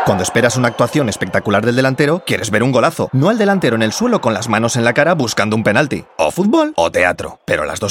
Cuando esperas una actuación espectacular del delantero, quieres ver un golazo, no al delantero en el suelo con las manos en la cara buscando un penalti. O fútbol o teatro, pero las dos